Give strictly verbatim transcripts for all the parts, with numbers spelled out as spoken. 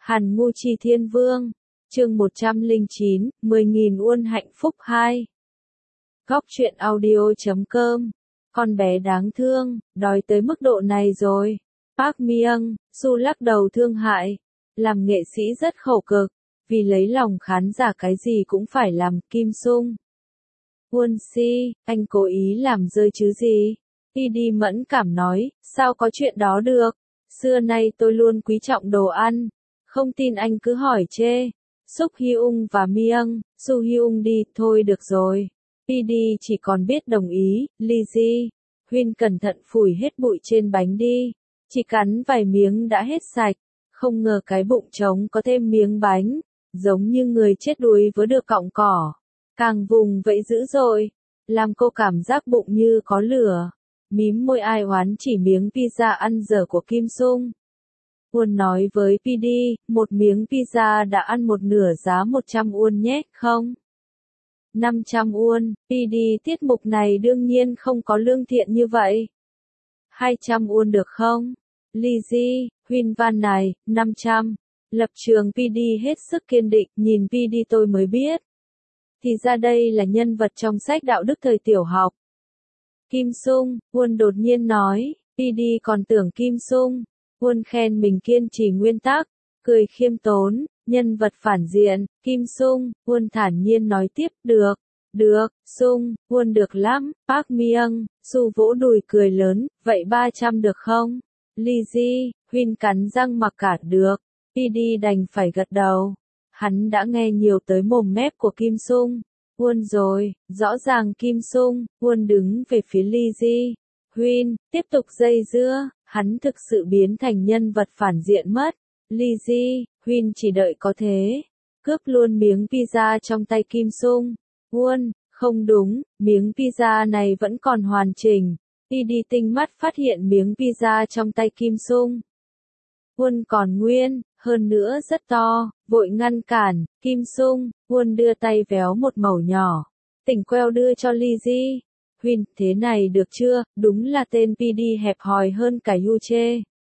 Hàn Ngu Chi Thiên Vương, chương một trăm lẻ chín, mười nghìn won hạnh phúc hai. Góc truyện audio chấm com, con bé đáng thương, đói tới mức độ này rồi. Park Myung, Su lắc đầu thương hại, làm nghệ sĩ rất khổ cực, vì lấy lòng khán giả cái gì cũng phải làm. Kim Sung Won Si, anh cố ý làm rơi chứ gì? Y đi mẫn cảm nói, sao có chuyện đó được? Xưa nay tôi luôn quý trọng đồ ăn, không tin anh cứ hỏi chê. Suk Hyung và Myung, Su Hyung đi, thôi được rồi. pê đê chỉ còn biết đồng ý. Lee Ji Huyên cẩn thận phủi hết bụi trên bánh đi, chỉ cắn vài miếng đã hết sạch, không ngờ cái bụng trống có thêm miếng bánh, giống như người chết đuối với được cọng cỏ, càng vùng vẫy dữ dội, làm cô cảm giác bụng như có lửa. Mím môi ai oán chỉ miếng pizza ăn dở của Kim Sung. Won nói với pê đê, một miếng pizza đã ăn một nửa giá một trăm won nhé, không? năm trăm won, pê đê tiết mục này đương nhiên không có lương thiện như vậy. hai trăm won được không? Lee Ji Huyên van này, năm trăm. Lập trường pê đê hết sức kiên định, nhìn pê đê tôi mới biết. Thì ra đây là nhân vật trong sách đạo đức thời tiểu học. Kim Sung, Won đột nhiên nói, pê đê còn tưởng Kim Sung. Won khen mình kiên trì nguyên tắc, cười khiêm tốn, nhân vật phản diện. Kim Sung, Won thản nhiên nói tiếp, được, được, Sung, Won được lắm. Park Myung, Su vỗ đùi cười lớn, vậy ba trăm được không? Lee Ji Huyên cắn răng mặc cả được. pê đê đành phải gật đầu. Hắn đã nghe nhiều tới mồm mép của Kim Sung. Won rồi, rõ ràng Kim Sung. Won đứng về phía Lee Ji Huyên, tiếp tục dây dưa, hắn thực sự biến thành nhân vật phản diện mất. Lee Ji Huyên chỉ đợi có thế, cướp luôn miếng pizza trong tay Kim Sung. Won, không đúng, miếng pizza này vẫn còn hoàn chỉnh. pê đê tinh mắt phát hiện miếng pizza trong tay Kim Sung. Won còn nguyên, hơn nữa rất to, vội ngăn cản. Kim Sung, Won đưa tay véo một mẩu nhỏ, tỉnh queo đưa cho Lee Ji Huyên, thế này được chưa? Đúng là tên pê đê hẹp hòi hơn cả Yu Che.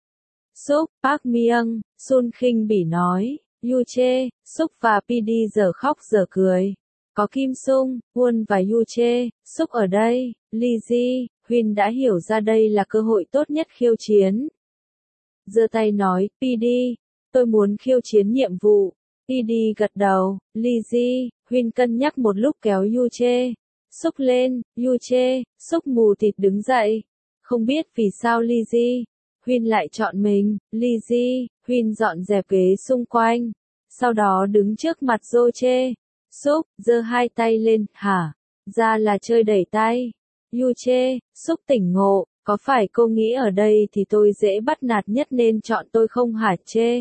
Suk, Park Myung, Sun khinh bỉ nói, Yu Che, Suk và pê đê giờ khóc giờ cười. Có Kim Sung, Won và Yu Che, Suk ở đây, Lee Ji Huyên đã hiểu ra đây là cơ hội tốt nhất khiêu chiến. Giơ tay nói, pê đê, tôi muốn khiêu chiến nhiệm vụ. pê đê gật đầu. Lee Ji Huyên cân nhắc một lúc kéo Yu Che, Suk lên. Yu Che, Suk mù tịt đứng dậy. Không biết vì sao Lee Ji Huyên lại chọn mình. Lee Ji Huyên dọn dẹp ghế xung quanh, sau đó đứng trước mặt Yu Che. Suk, giơ hai tay lên, hả? Ra là chơi đẩy tay. Yu Che, Suk tỉnh ngộ, có phải cô nghĩ ở đây thì tôi dễ bắt nạt nhất nên chọn tôi không hả Che?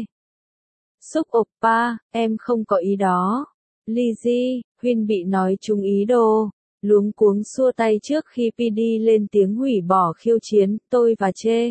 Suk oppa, em không có ý đó. Lee Ji Huyên bị nói trúng ý đồ, luống cuống xua tay trước khi pê đê lên tiếng hủy bỏ khiêu chiến. Tôi và Che,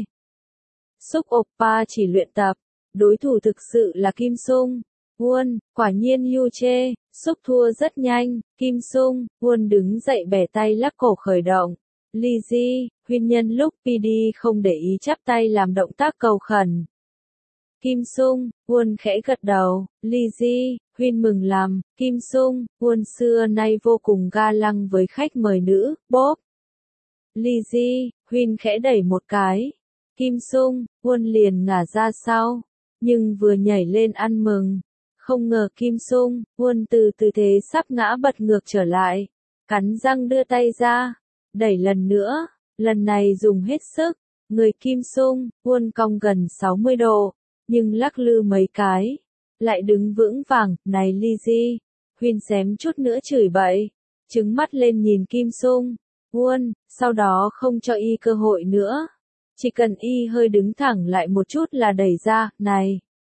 Suk oppa chỉ luyện tập, đối thủ thực sự là Kim Sung. Won, quả nhiên Yu Che, Suk thua rất nhanh. Kim Sung, Won đứng dậy bẻ tay lắc cổ khởi động. Lee Ji Huyên nhân lúc pê đê không để ý chắp tay làm động tác cầu khẩn. Kim Sung, Won khẽ gật đầu. Lee Ji Huyên mừng lắm. Kim Sung, Won xưa nay vô cùng ga lăng với khách mời nữ. Bốp. Lee Ji Huyên khẽ đẩy một cái. Kim Sung, Won liền ngả ra sau, nhưng vừa nhảy lên ăn mừng, không ngờ Kim Sung, Won từ tư thế sắp ngã bật ngược trở lại, cắn răng đưa tay ra, đẩy lần nữa, lần này dùng hết sức. Người Kim Sung, Won cong gần sáu mươi độ, nhưng lắc lư mấy cái, lại đứng vững vàng. Này Lee Ji Huyên xém chút nữa chửi bậy, trừng mắt lên nhìn Kim Sung. Won, sau đó không cho y cơ hội nữa. Chỉ cần y hơi đứng thẳng lại một chút là đẩy ra. Này,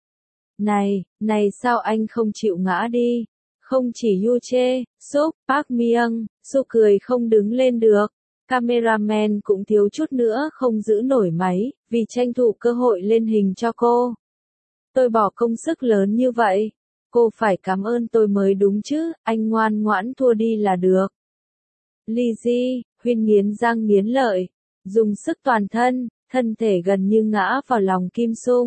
này, này sao anh không chịu ngã đi? Không chỉ Yu Che, Suk, Park Myung, Su cười không đứng lên được. Cameraman cũng thiếu chút nữa không giữ nổi máy, vì tranh thủ cơ hội lên hình cho cô. Tôi bỏ công sức lớn như vậy, cô phải cảm ơn tôi mới đúng chứ, anh ngoan ngoãn thua đi là được. Lee Ji Huyên nghiến răng nghiến lợi, dùng sức toàn thân, thân thể gần như ngã vào lòng Kim Sung.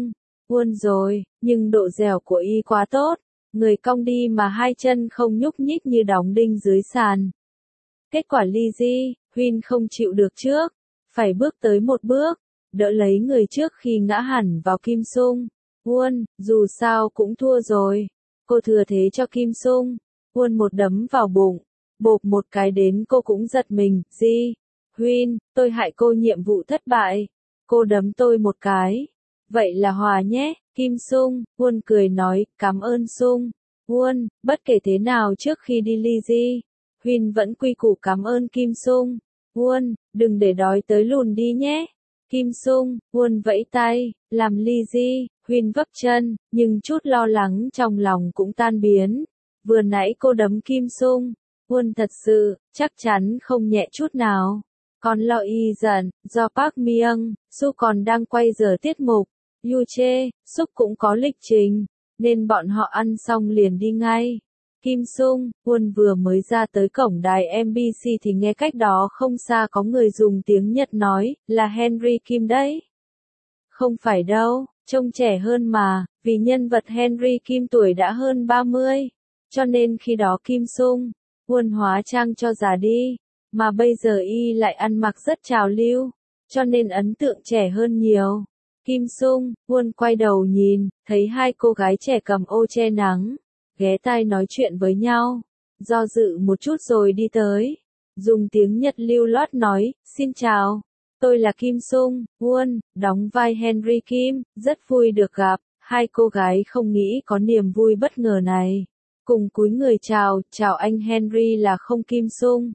Won rồi, nhưng độ dẻo của y quá tốt. Người cong đi mà hai chân không nhúc nhích như đóng đinh dưới sàn. Kết quả Lizzie, Huynh không chịu được trước. Phải bước tới một bước, đỡ lấy người trước khi ngã hẳn vào Kim Sung. Won, dù sao cũng thua rồi. Cô thừa thế cho Kim Sung. Won một đấm vào bụng. Bộp một cái đến cô cũng giật mình. Gì? Huynh, tôi hại cô nhiệm vụ thất bại. Cô đấm tôi một cái. Vậy là hòa nhé, Kim Sung. Won cười nói, cảm ơn Sung. Won, bất kể thế nào trước khi đi Lizzie, Huynh vẫn quy củ cảm ơn Kim Sung. Won, đừng để đói tới lùn đi nhé. Kim Sung, Won vẫy tay, làm Lizzie, Huynh vấp chân, nhưng chút lo lắng trong lòng cũng tan biến. Vừa nãy cô đấm Kim Sung, Won thật sự, chắc chắn không nhẹ chút nào. Còn lo y giận, do Park Myung, Su còn đang quay giờ tiết mục. Yu Che, Suk cũng có lịch trình, nên bọn họ ăn xong liền đi ngay. Kim Sung, Won vừa mới ra tới cổng đài em bê xê thì nghe cách đó không xa có người dùng tiếng Nhật nói, là Henry Kim đấy. Không phải đâu, trông trẻ hơn mà, vì nhân vật Henry Kim tuổi đã hơn ba mươi. Cho nên khi đó Kim Sung, Won hóa trang cho già đi, mà bây giờ y lại ăn mặc rất trào lưu, cho nên ấn tượng trẻ hơn nhiều. Kim Sung, Won quay đầu nhìn, thấy hai cô gái trẻ cầm ô che nắng, ghé tai nói chuyện với nhau, do dự một chút rồi đi tới, dùng tiếng Nhật lưu loát nói, xin chào, tôi là Kim Sung, Won, đóng vai Henry Kim, rất vui được gặp. Hai cô gái không nghĩ có niềm vui bất ngờ này, cùng cúi người chào, chào anh Henry là không Kim Sung.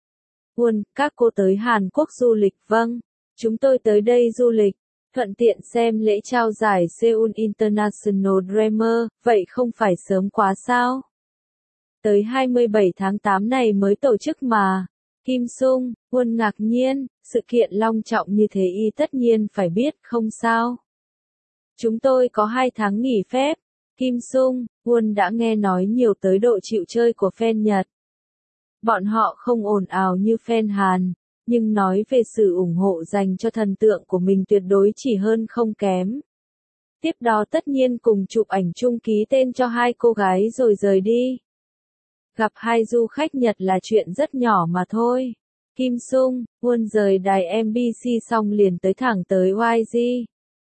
Won, các cô tới Hàn Quốc du lịch, vâng, chúng tôi tới đây du lịch. Thuận tiện xem lễ trao giải Seoul International Dreamer, vậy không phải sớm quá sao? Tới hai mươi bảy tháng tám này mới tổ chức mà. Kim Sung, Won ngạc nhiên, sự kiện long trọng như thế y tất nhiên phải biết, không sao? Chúng tôi có hai tháng nghỉ phép. Kim Sung, Won đã nghe nói nhiều tới độ chịu chơi của fan Nhật. Bọn họ không ồn ào như fan Hàn, nhưng nói về sự ủng hộ dành cho thần tượng của mình tuyệt đối chỉ hơn không kém. Tiếp đó tất nhiên cùng chụp ảnh chung ký tên cho hai cô gái rồi rời đi. Gặp hai du khách Nhật là chuyện rất nhỏ mà thôi. Kim Sung, Won rời đài em bê xê xong liền tới thẳng tới i giê.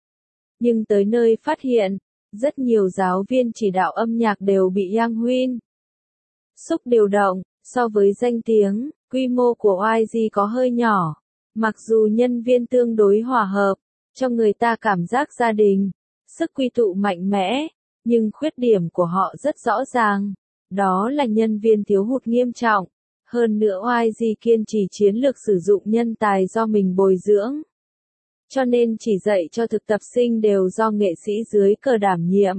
Nhưng tới nơi phát hiện, rất nhiều giáo viên chỉ đạo âm nhạc đều bị Yang Huynh Suk điều động, so với danh tiếng, quy mô của i giê có hơi nhỏ. Mặc dù nhân viên tương đối hòa hợp, cho người ta cảm giác gia đình, sức quy tụ mạnh mẽ, nhưng khuyết điểm của họ rất rõ ràng. Đó là nhân viên thiếu hụt nghiêm trọng. Hơn nữa i giê kiên trì chiến lược sử dụng nhân tài do mình bồi dưỡng. Cho nên chỉ dạy cho thực tập sinh đều do nghệ sĩ dưới cờ đảm nhiệm.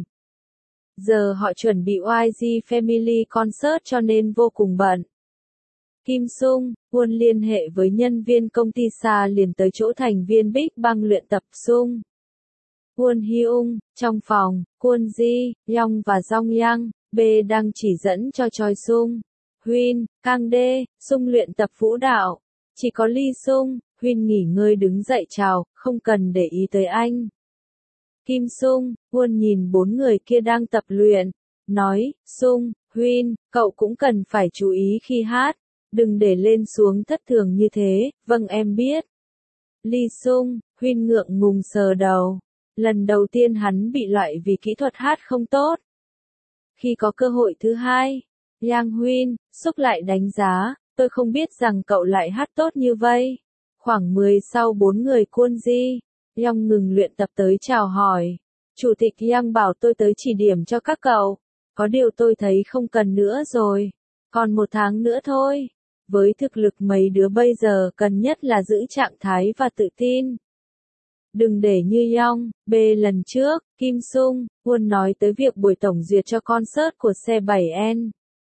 Giờ họ chuẩn bị i giê Family Concert cho nên vô cùng bận. Kim Sung, Won liên hệ với nhân viên công ty Sa liền tới chỗ thành viên Big Bang luyện tập Sung. Won Hyung, trong phòng, Kwon Ji, Yong và Jong Yang, B đang chỉ dẫn cho Choi Sung, Huynh, Kang Dae, Sung luyện tập vũ đạo. Chỉ có Lee Sung, Huynh nghỉ ngơi đứng dậy chào, không cần để ý tới anh. Kim Sung, Won nhìn bốn người kia đang tập luyện, nói, Sung, Huynh, cậu cũng cần phải chú ý khi hát, đừng để lên xuống thất thường như thế, vâng em biết. Lee Sung, Huynh ngượng ngùng sờ đầu, lần đầu tiên hắn bị loại vì kỹ thuật hát không tốt. Khi có cơ hội thứ hai, Yang Huynh, Suk lại đánh giá, tôi không biết rằng cậu lại hát tốt như vậy. Khoảng mười sau bốn người Kwon Ji, Yang ngừng luyện tập tới chào hỏi. Chủ tịch Yang bảo tôi tới chỉ điểm cho các cậu. Có điều tôi thấy không cần nữa rồi. Còn một tháng nữa thôi. Với thực lực mấy đứa bây giờ cần nhất là giữ trạng thái và tự tin. Đừng để như Yong, B lần trước, Kim Sung, Won nói tới việc buổi tổng duyệt cho concert của C bảy N.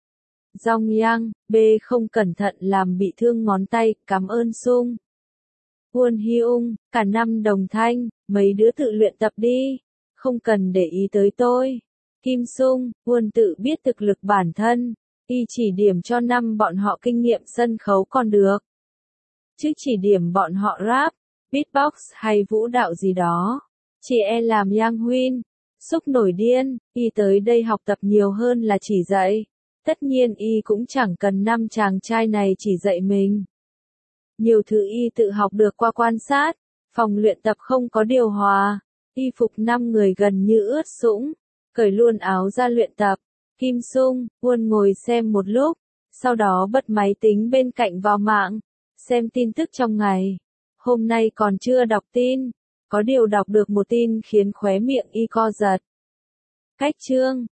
Jong Yang, B không cẩn thận làm bị thương ngón tay, cảm ơn Sung. Won Hyung, cả năm đồng thanh, mấy đứa tự luyện tập đi, không cần để ý tới tôi. Kim Sung, Won tự biết thực lực bản thân, y chỉ điểm cho năm bọn họ kinh nghiệm sân khấu còn được. Chứ chỉ điểm bọn họ rap, beatbox hay vũ đạo gì đó, chỉ e làm Yang Huynh Xúc nổi điên, y tới đây học tập nhiều hơn là chỉ dạy. Tất nhiên y cũng chẳng cần năm chàng trai này chỉ dạy mình. Nhiều thứ y tự học được qua quan sát, phòng luyện tập không có điều hòa, y phục năm người gần như ướt sũng, cởi luôn áo ra luyện tập. Kim Sung, Uôn ngồi xem một lúc, sau đó bật máy tính bên cạnh vào mạng, xem tin tức trong ngày. Hôm nay còn chưa đọc tin, có điều đọc được một tin khiến khóe miệng y co giật. Cách chương